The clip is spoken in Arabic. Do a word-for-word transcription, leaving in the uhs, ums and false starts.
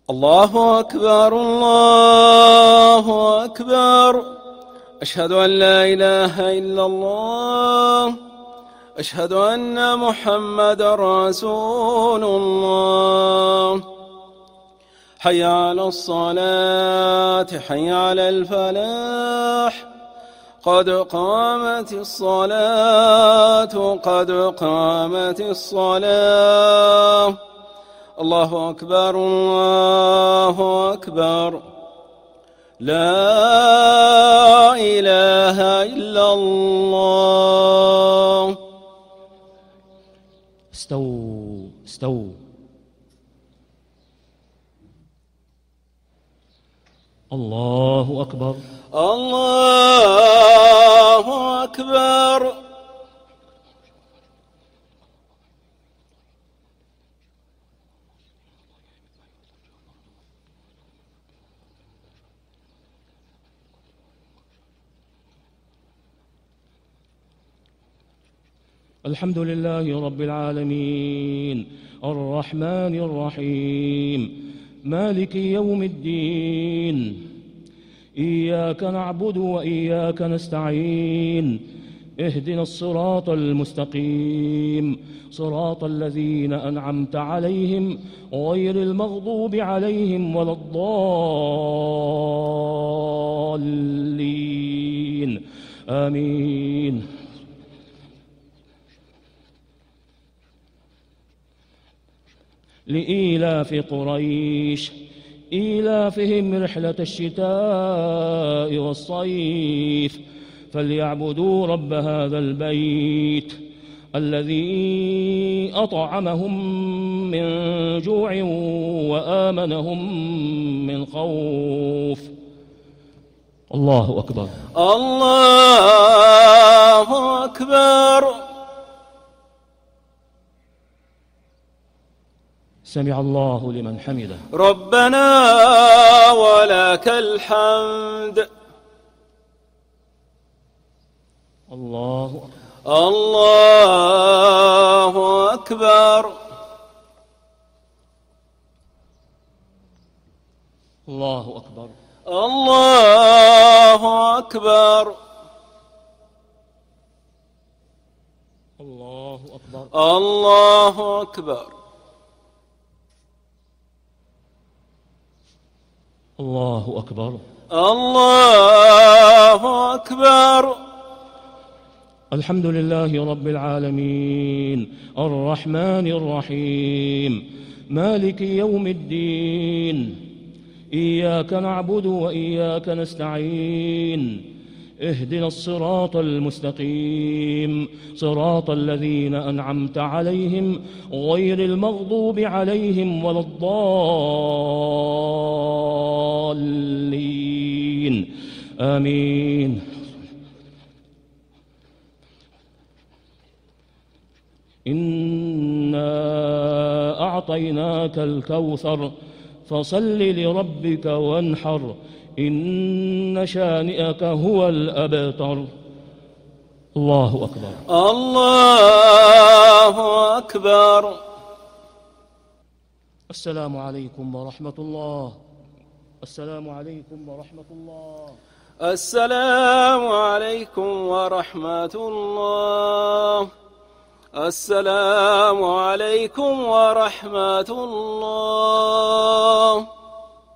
الله أكبر الله أكبر. أشهد أن لا إله إلا الله. أشهد أن محمد رسول الله. حي على الصلاة حي على الفلاح. قد قامت الصلاة قد قامت الصلاة. الله أكبر الله أكبر. لا إله إلا الله. استووا استووا. الله أكبر الله أكبر. الحمد لله رب العالمين الرحمن الرحيم مالك يوم الدين. إياك نعبد وإياك نستعين. اهدنا الصراط المستقيم صراط الذين أنعمت عليهم غير المغضوب عليهم ولا الضالين آمين. لإيلاف قريش إيلافهم رحلة الشتاء والصيف فليعبدوا رب هذا البيت الذي أطعمهم من جوع وآمنهم من خوف. الله أكبر الله أكبر. سمع الله لمن حمده. ربنا ولك الحمد. الله الله أكبر. الله أكبر الله أكبر. الله أكبر الله أكبر. الله أكبر الله أكبر. الحمد لله رب العالمين الرحمن الرحيم مالك يوم الدين. إياك نعبد وإياك نستعين. اهدنا الصراط المستقيم صراط الذين أنعمت عليهم غير المغضوب عليهم ولا الضالين آمين. إنا أعطيناك الكوثر فصل لربك وانحر إن شانئك هو الأبتر. الله أكبر الله أكبر. السلام عليكم ورحمة الله. السلام عليكم ورحمة الله. السلام عليكم ورحمة الله. السلام عليكم ورحمة الله.